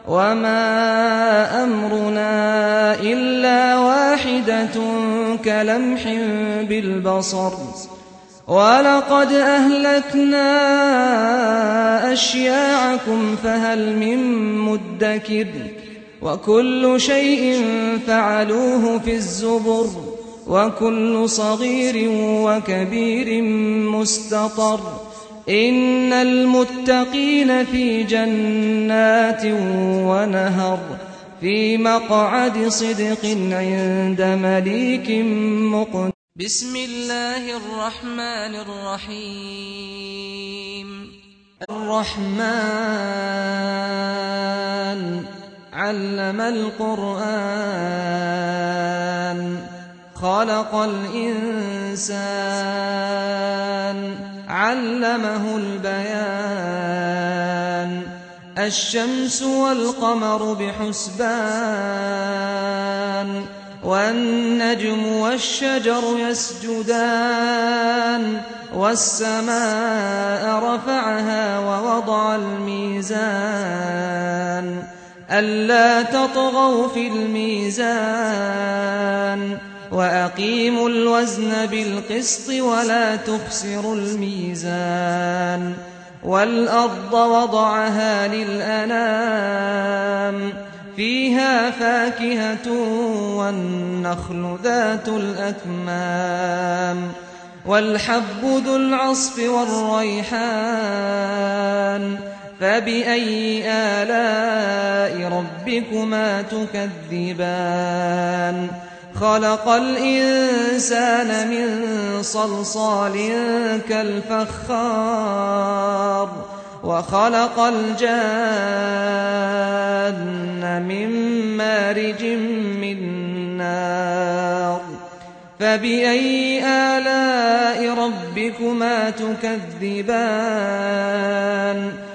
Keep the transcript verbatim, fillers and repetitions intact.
وما أمرنا إلا واحدة كلمح بالبصر ولقد أهلكنا أشياعكم فهل من مدكر وكل شيء فعلوه في الزبر وكل صغير وكبير مستطر إن المتقين في جنات ونهر في مقعد صدق عند مليك مقتدر. بسم الله الرحمن الرحيم. الرحمن علم القرآن خلق الإنسان علمه البيان الشمس والقمر بحسبان والنجم والشجر يسجدان والسماء رفعها ووضع الميزان ألا تطغوا في الميزان وأقيموا الوزن بالقسط ولا تخسروا الميزان والأرض وضعها للأنام فيها فاكهة والنخل ذات الأكمام والحب ذو العصف والريحان فبأي آلاء ربكما تكذبان خلق الإنسان من صلصال كالفخار وخلق الجان من مارج من نار فبأي آلاء ربكما تكذبان